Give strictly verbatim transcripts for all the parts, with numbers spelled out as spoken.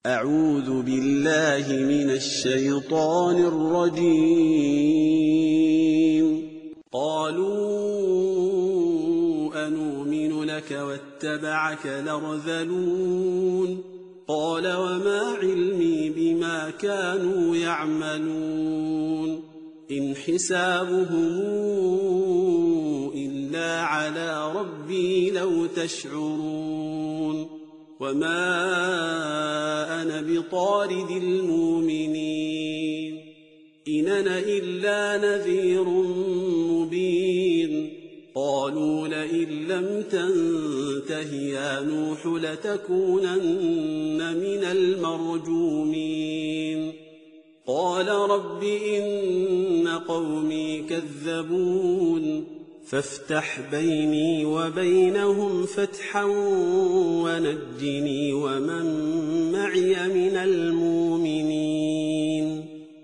أعوذ بالله من الشيطان الرجيم. قالوا أنؤمن لك واتبعك الأرذلون. قال وما علمي بما كانوا يعملون إن حسابهم إلا على ربي لو تشعرون وما أنا بطارد المؤمنين إن أنا إلا نذير مبين. قالوا لئن لم تنته يا نوح لتكونن من المرجومين. قال رب إن قومي كذبون فافتح بيني وبينهم فتحا ونجني ومن معي من المؤمنين.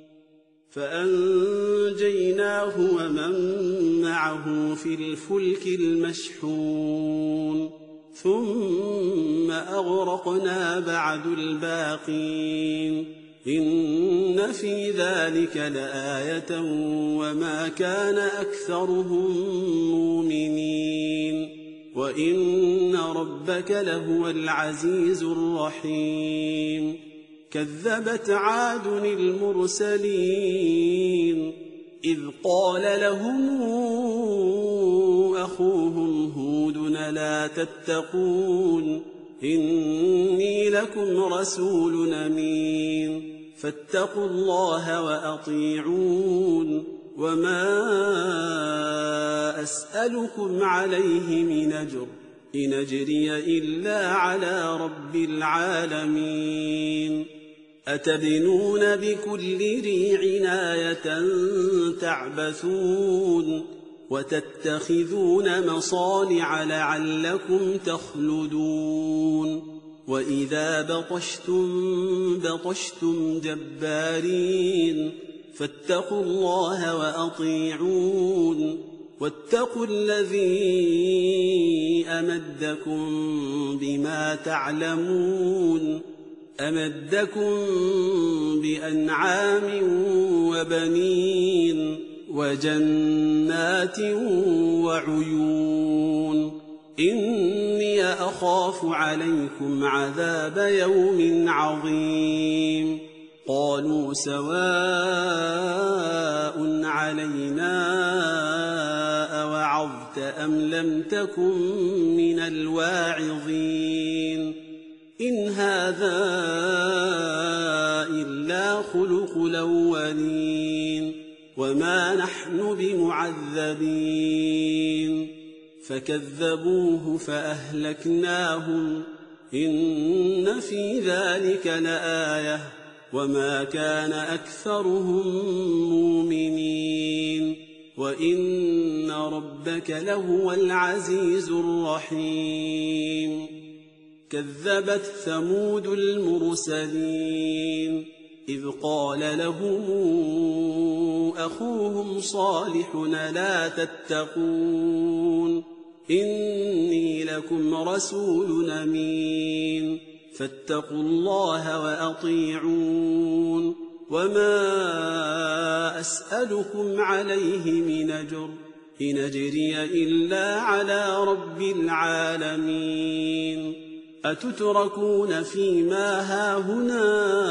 فأنجيناه ومن معه في الفلك المشحون ثم أغرقنا بعد الباقين إن في ذلك لآية وما كان أكثرهم مؤمنين وإن ربك لهو العزيز الرحيم. كذبت عاد المرسلين إذ قال لهم أخوهم هود لا تتقون إني لكم رسول أمين فاتقوا الله وأطيعون وما أسألكم عليه من أجر إن أجري إلا على رب العالمين. أتبنون بكل ريع آية تعبثون وتتخذون مصانع لعلكم تخلدون وإذا بطشتم بطشتم جبارين فاتقوا الله وأطيعون واتقوا الذي أمدكم بما تعلمون أمدكم بأنعام وبنين وجنات وعيون إني أخاف عليكم عذاب يوم عظيم. قالوا سواء علينا أوعظت أم لم تكن من الواعظين إن هذا إلا خلق الأولين وما نحن بمعذبين. فكذبوه فأهلكناهم إن في ذلك لآية وما كان أكثرهم مؤمنين وإن ربك لهو العزيز الرحيم. كذبت ثمود المرسلين إذ قال لهم أخوهم صالح لا تتقون إني لكم رسول أمين فاتقوا الله وأطيعون وما أسألكم عليه من أجر إن أجري إلا على رب العالمين. أتتركون فيما هاهنا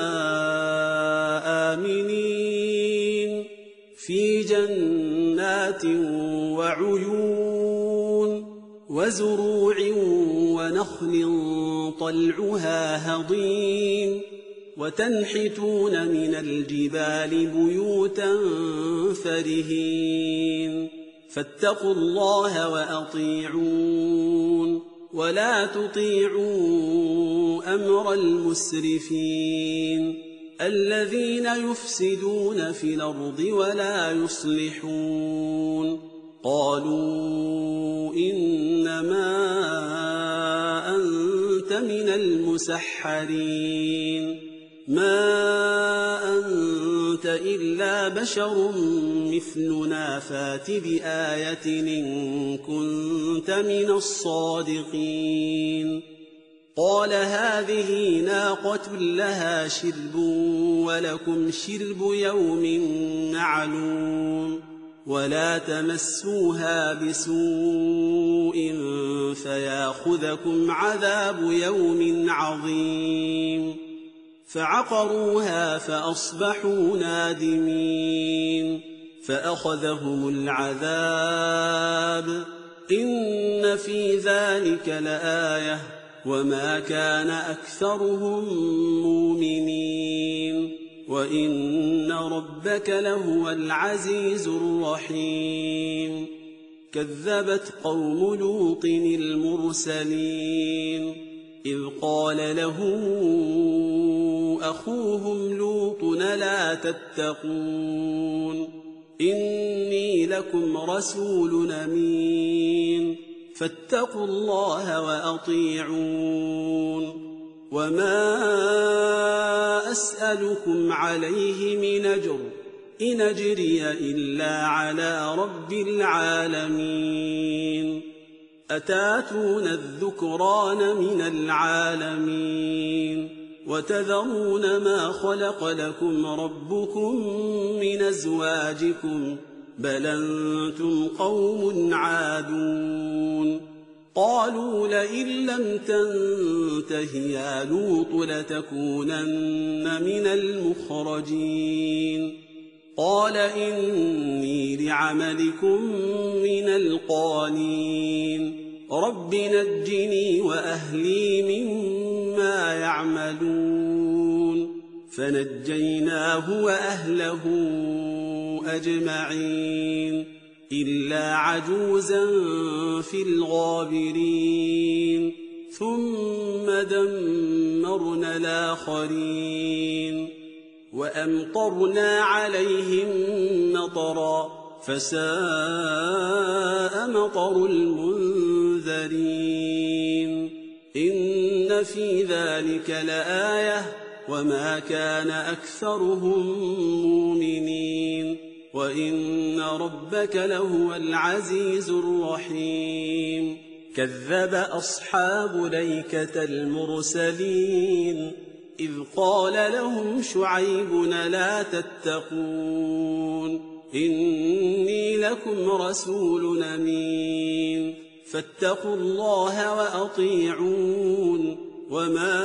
آمنين في جنات وعيون وزروع ونخل طلعها هضيم وتنحتون من الجبال بيوتا فرهين فاتقوا الله وأطيعون ولا تطيعوا أمر المسرفين الذين يفسدون في الأرض ولا يصلحون. قالوا إنما أنت من المسحرين ما أنت إلا بشر مثلنا فات بآية إن كنت من الصادقين. قال هذه ناقة لها شرب ولكم شرب يوم معلوم ولا تمسوها بسوء فياخذكم عذاب يوم عظيم فعقروها فأصبحوا نادمين فأخذهم العذاب إن في ذلك لآية وما كان أكثرهم مؤمنين وإن ربك لهو العزيز الرحيم كذبت قوم لوط المرسلين إذ قال لهم أخوهم لوط لا تتقون إني لكم رسول أمين فاتقوا الله وأطيعون وما أسألكم عليه من أجر إن أجري إلا على رب العالمين أتاتون الذكران من العالمين وتذرون ما خلق لكم ربكم من أزواجكم بل أنتم قوم عادون قالوا لئن لم تنته يا لوط لتكونن من المخرجين قال إني لعملكم من القالين رب نجني وأهلي مما يعملون فنجيناه وأهله أجمعين إلا عجوزا في الغابرين ثم دمرنا الآخرين وأمطرنا عليهم مطرا فساء مطر المنذرين إن في ذلك لآية وما كان أكثرهم مؤمنين وإن ربك لهو العزيز الرحيم كذب أصحاب الأيكة المرسلين إذ قال لهم شعيب لا تتقون إني لكم رسول أمين فاتقوا الله وأطيعون وما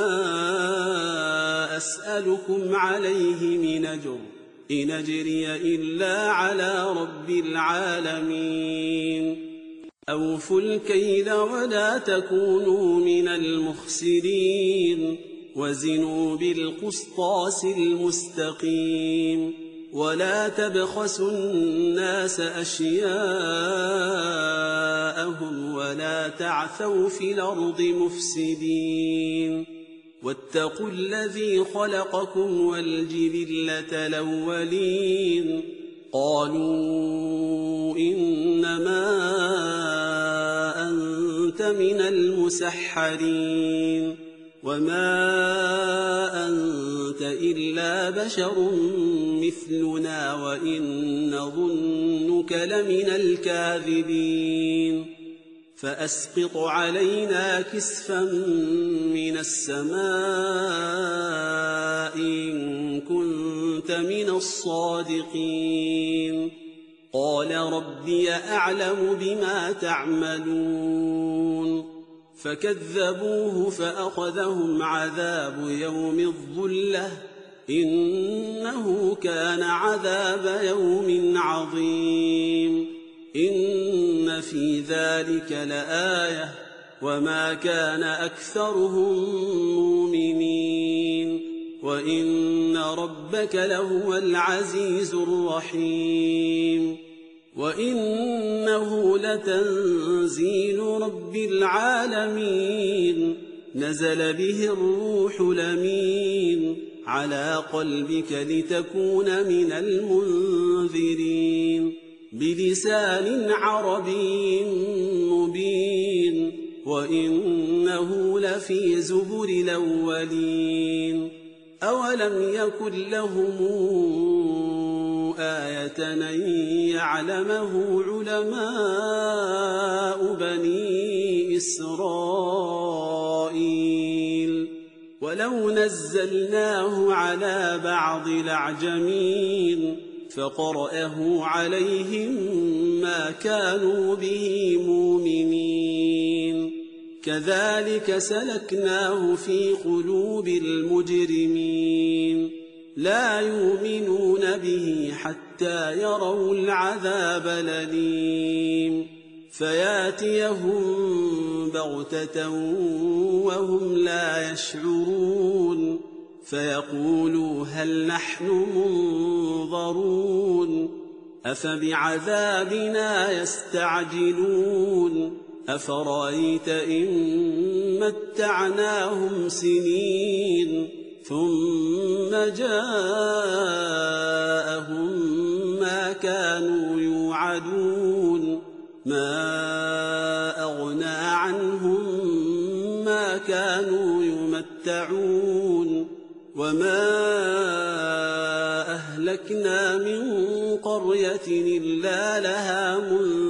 أسألكم عليه من أجر إن أجري إلا على رب العالمين أوفوا الكيل ولا تكونوا من المخسرين وزنوا بالقسطاس المستقيم ولا تبخسوا الناس أشياءهم ولا تعثوا في الأرض مفسدين واتقوا الذي خلقكم والجبلة الأولين قالوا إنما أنت من المسحرين وما أنت إلا بشر مثلنا وإن نظنك لمن الكاذبين فأسقط علينا كسفا من السماء إن كنت من الصادقين قال ربي أعلم بما تعملون فكذبوه فأخذهم عذاب يوم الظلة إنه كان عذاب يوم عظيم إن في ذلك لآية وما كان أكثرهم مؤمنين وإن ربك لهو العزيز الرحيم وإنه لتنزيل رب العالمين نزل به الروح الأمين على قلبك لتكون من المنذرين بلسان عربي مبين وإنه لفي زبر الأولين أولم يكن لهم آية أن يعلمه علماء بني إسرائيل ولو نزلناه على بعض الأعجمين فقرأه عليهم ما كانوا به مؤمنين كذلك سلكناه في قلوب المجرمين لا يؤمنون به حتى يروا العذاب الأليم فياتيهم بغتة وهم لا يشعرون فيقولوا هل نحن منظرون أفبعذابنا يستعجلون أفرأيت إن متعناهم سنين ثم جاءهم ما كانوا يوعدون ما أغنى عنهم ما كانوا يمتعون وما أهلكنا من قرية إلا لها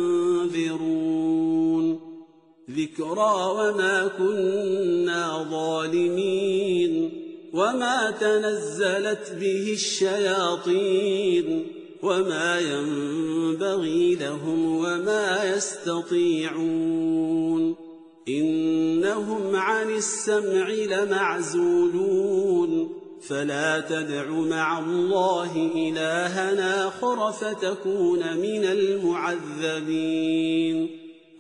منذرون ذكرى وما كنا ظالمين وما تنزلت به الشياطين وما ينبغي لهم وما يستطيعون إنهم عن السمع لمعزولون فلا تدع مع الله إلهنا آخر فتكون من المعذبين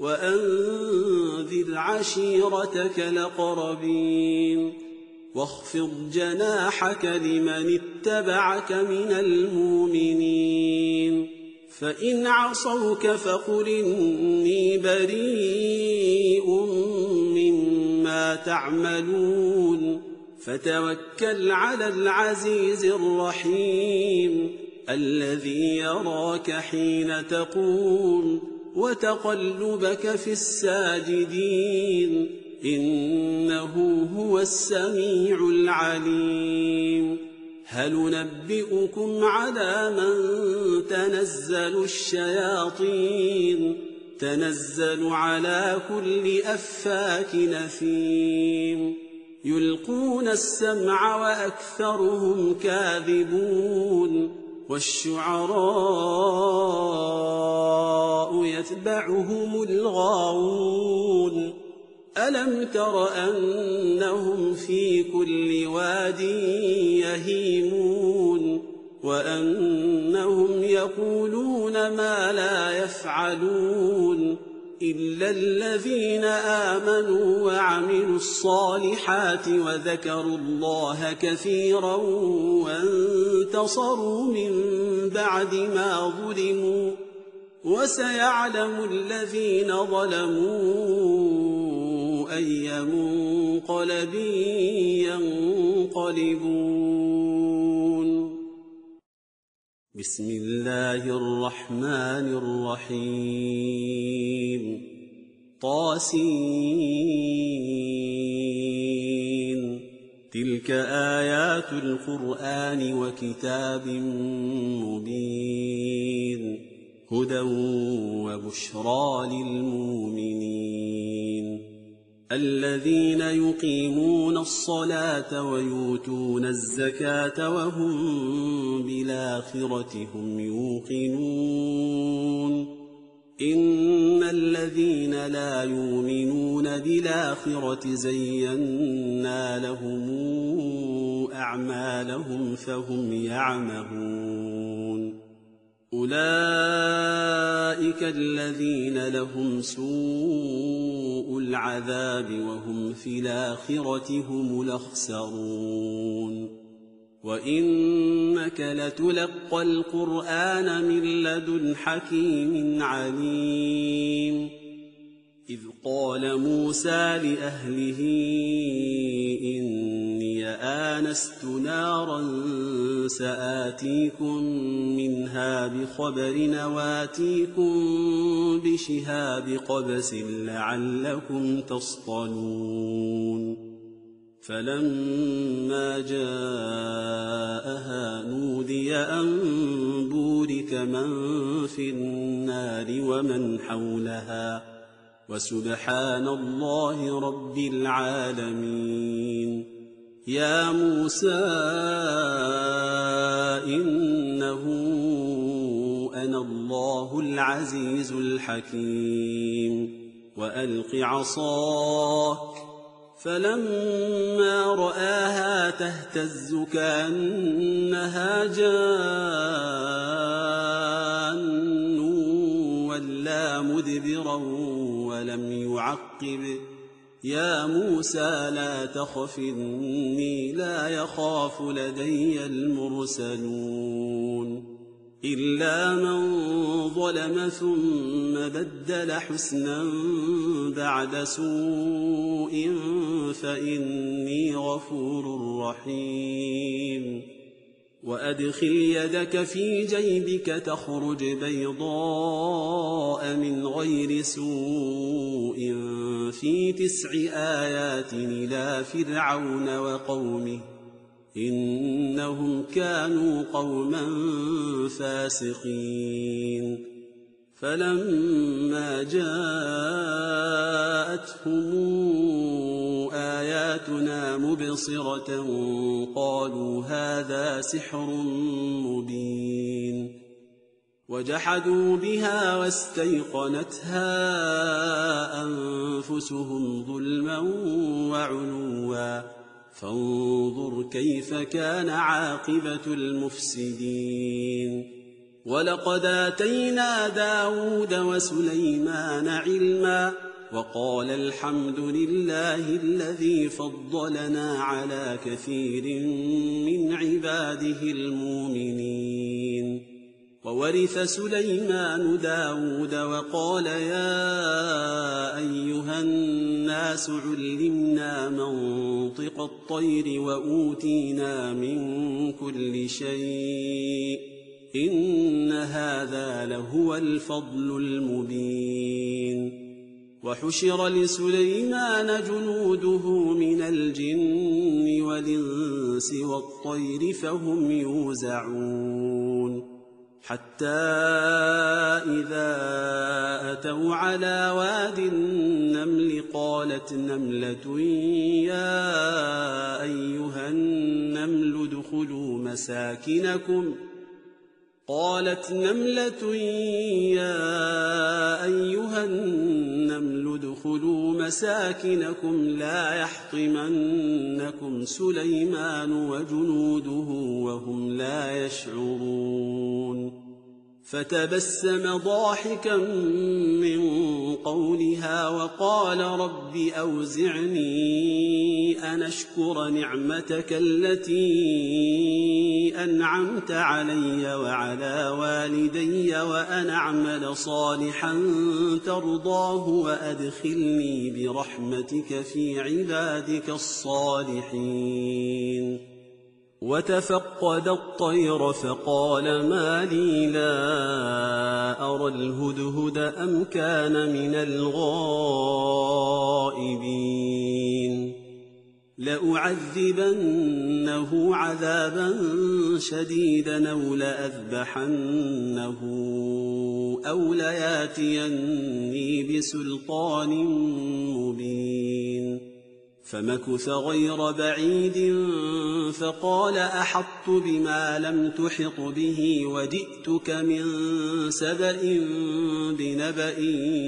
وأنذر عشيرتك الأقربين واخفض جناحك لمن اتبعك من المؤمنين فإن عصوك فقل إني بريء مما تعملون فتوكل على العزيز الرحيم الذي يراك حين تقوم وتقلبك في الساجدين إنه هو السميع العليم هل ننبئكم على من تنزل الشياطين تنزل على كل أفاك نثيم يلقون السمع وأكثرهم كاذبون والشعراء يتبعهم الغاوون ألم تر أنهم في كل واد يهيمون وأنهم يقولون ما لا يفعلون إلا الذين آمنوا وعملوا الصالحات وذكروا الله كثيرا وانتصروا من بعد ما ظلموا وسيعلم الذين ظلموا أي منقلب ينقلبون بسم الله الرحمن الرحيم طاسين تلك آيات القرآن وكتاب مبين هدى وبشرى للمؤمنين الذين يقيمون الصلاة ويؤتون الزكاة وهم بالآخرة هم يوقنون إن الذين لا يؤمنون بالآخرة زينا لهم أعمالهم فهم يعمهون أولئك الذين لهم سوء العذاب وهم في الآخرة هم الأخسرون وإنك لتلقى القرآن من لدن حكيم عليم إذ قال موسى لأهله إني آنست نارا سآتيكم منها بخبر وآتيكم بشهاب قبس لعلكم تصطلون فلما جاءها نودي أن بورك من في النار ومن حولها وسبحان الله رب العالمين يا موسى إنه أنا الله العزيز الحكيم وألق عصاك فلما رآها تهتز كأنها جان ولا مدبرا ولم يعقب يا موسى لا تخف إني لا يخاف لدي المرسلون إلا من ظلم ثم بدل حسنا بعد سوء فإني غفور رحيم وأدخل يدك في جيبك تخرج بيضاء من غير سوء في تسع آيات إلى فرعون وقومه إنهم كانوا قوما فاسقين فلما جاءتهم آياتنا مبصرة قالوا هذا سحر مبين وجحدوا بها واستيقنتها أنفسهم ظلما وعلوا فانظر كيف كان عاقبة المفسدين ولقد آتينا داود وسليمان علما وقال الحمد لله الذي فضلنا على كثير من عباده المؤمنين وورث سليمان داود وقال يا أيها الناس علمنا منطق الطير وأوتينا من كل شيء إن هذا لهو الفضل المبين وحشر لسليمان جنوده من الجن والإنس والطير فهم يوزعون حتى إذا أتوا على واد النمل قالت نملة يا أيها النمل ادخلوا مساكنكم قالت نملة يا أيها النمل ادخلوا مساكنكم لا يحطمنكم سليمان وجنوده وهم لا يشعرون فتبسم ضاحكا من قولها وقال رب أوزعني أن أشكر نعمتك التي أنعمت علي وعلى والدي وأن أعمل صالحا ترضاه وأدخلني برحمتك في عبادك الصالحين وتفقد الطير فقال ما لي لا أرى الهدهد أم كان من الغائبين لأعذبنه عذابا شديدا أو لأذبحنه أو لياتيني بسلطان مبين فمكث غير بعيد فقال أحطت بما لم تحط به وجئتك من سبأ بنبأ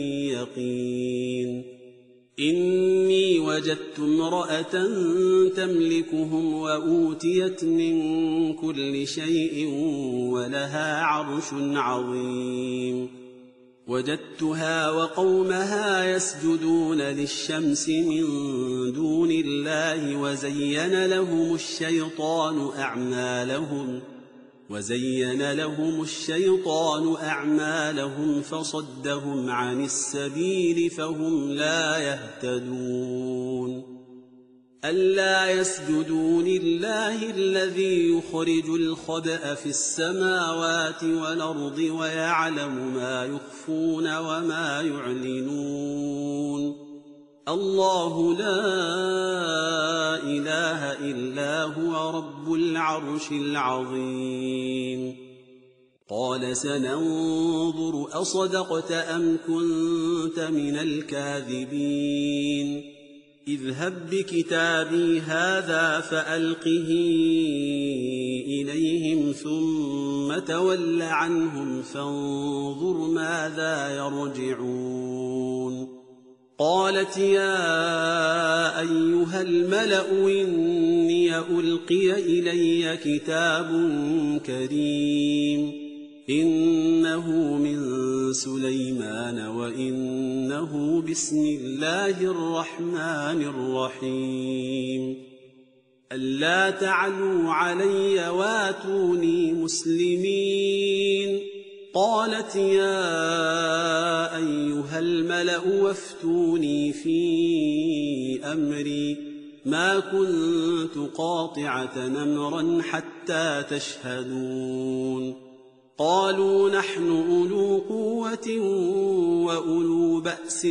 يقين إني وجدت امرأة تملكهم وأوتيت من كل شيء ولها عرش عظيم وجدتها وقومها يسجدون للشمس من دون الله وزين لهم الشيطان أعمالهم وزين لهم الشيطان أعمالهم فصدهم عن السبيل فهم لا يهتدون ألا يسجدوا لله الذي يخرج الخبأ في السماوات والأرض ويعلم ما يخفون وما يعلنون الله لا إله إلا هو رب العرش العظيم قال سننظر أصدقت أم كنت من الكاذبين اذهب بكتابي هذا فألقه إليهم ثم تول عنهم فانظر ماذا يرجعون قالت يا أيها الملأ إني ألقي إلي كتاب كريم إنه من سليمان وإنه بسم الله الرحمن الرحيم ألا تعلوا علي واتوني مسلمين قالت يا أيها الملأ وافتوني في أمري ما كنت قاطعة أمرا حتى تشهدون قالوا نحن أولو قوة وأولو بأس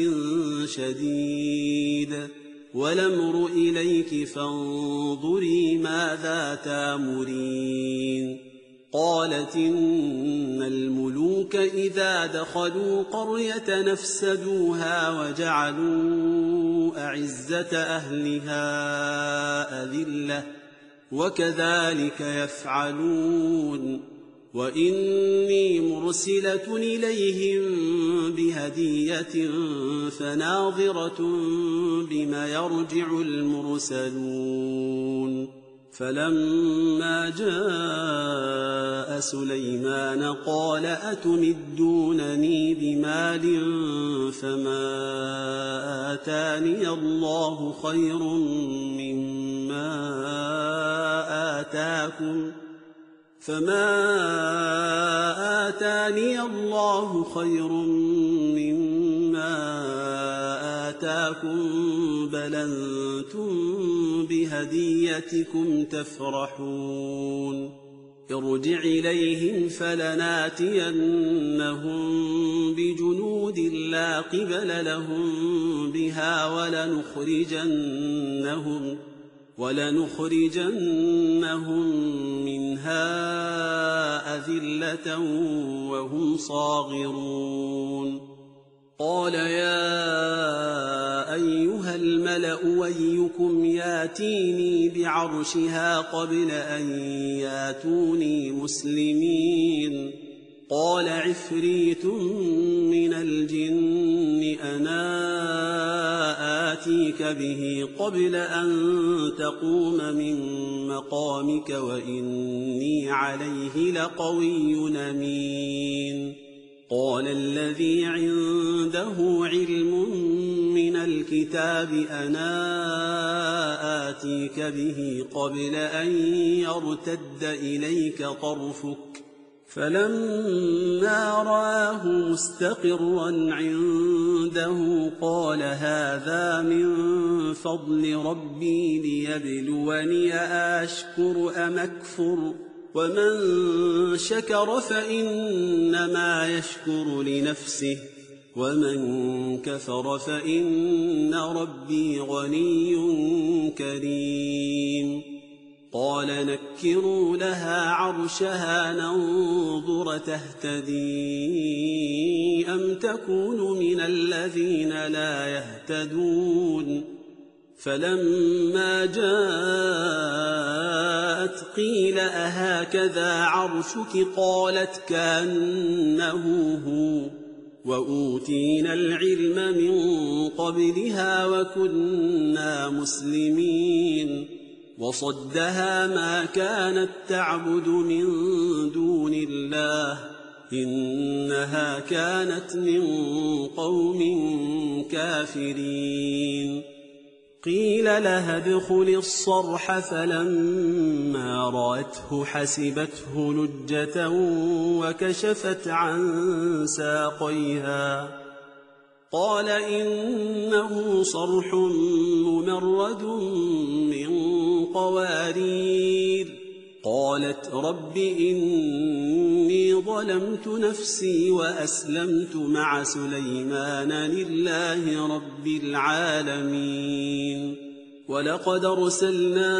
شديد والأمر إليك فانظري ماذا تامرين قالت إن الملوك إذا دخلوا قرية نفسدوها وجعلوا أعزة أهلها أذلة وكذلك يفعلون وإني مرسلة إليهم بهدية فناظرة بما يرجع المرسلون فلما جاء سليمان قال أتمدونني بمال فما آتاني الله خير مما آتاكم فما آتاني الله خير مما آتاكم بل أنتم بهديتكم تفرحون ارجع إليهم فلناتينهم بجنود لا قبل لهم بها ولنخرجنهم ولنخرجنهم منها أذلة وهم صاغرون قال يا أيها الملأ أيكم ياتيني بعرشها قبل أن ياتوني مسلمين قال عفريت من الجن أنا آتيك به قبل أن تقوم من مقامك وإني عليه لقوي أمين قال الذي عنده علم من الكتاب أنا آتيك به قبل أن يرتد إليك طرفك فلما رآه مستقرا عنده قال هذا من فضل ربي ليبلوني أشكر أم أكفر ومن شكر فإنما يشكر لنفسه ومن كفر فإن ربي غني كريم قال نكروا لها عرشها ننظر تهتدي أم تكون من الذين لا يهتدون فلما جاءت قيل أهكذا عرشك قالت كأنه هو وأوتينا العلم من قبلها وكنا مسلمين وصدها ما كانت تعبد من دون الله إنها كانت من قوم كافرين قيل لها ادخل الصرح فلما رأته حسبته لجة وكشفت عن ساقيها قال إنه صرح ممرد من قوارير قالت رب إني ظلمت نفسي وأسلمت مع سليمان لله رب العالمين ولقد أرسلنا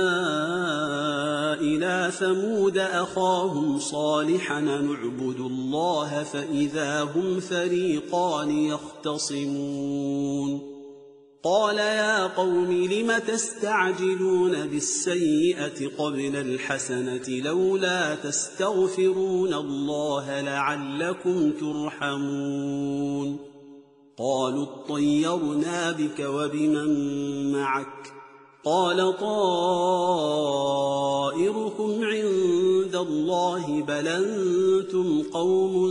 إلى ثمود أخاهم صالحا نعبد الله فإذا هم فريقان يختصمون قال يا قوم لم تستعجلون بالسيئة قبل الحسنة لولا تستغفرون الله لعلكم ترحمون قالوا اطيرنا بك وبمن معك قال طائركم عند الله بل أنتم قوم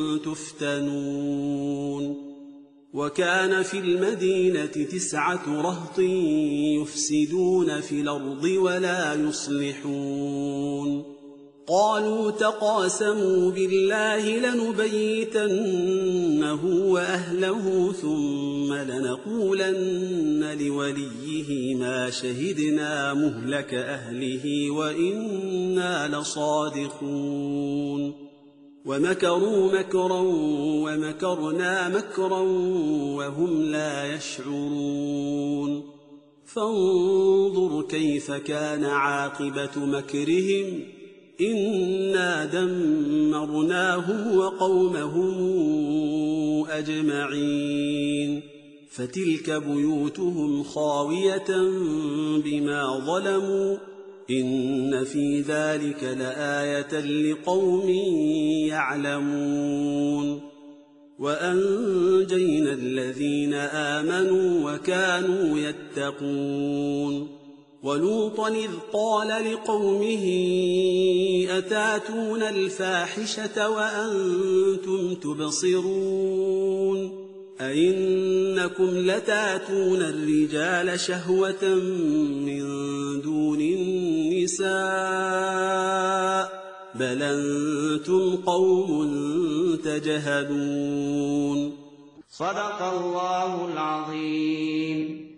تفتنون وكان في المدينة تسعة رهط يفسدون في الأرض ولا يصلحون قالوا تقاسموا بالله لنبيتنه وأهله ثم لنقولن لوليه ما شهدنا مهلك أهله وإنا لصادقون ومكروا مكرا ومكرنا مكرا وهم لا يشعرون فانظر كيف كان عاقبة مكرهم إنا دمرناهم وقومهم أجمعين فتلك بيوتهم خاوية بما ظلموا إن في ذلك لآية لقوم يعلمون وأنجينا الذين آمنوا وكانوا يتقون ولوطا إذ قال لقومه أتاتون الفاحشة وأنتم تبصرون أئنكم لتاتون الرجال شهوة من دون النساء بل أنتم قوم تجهلون صدق الله العظيم.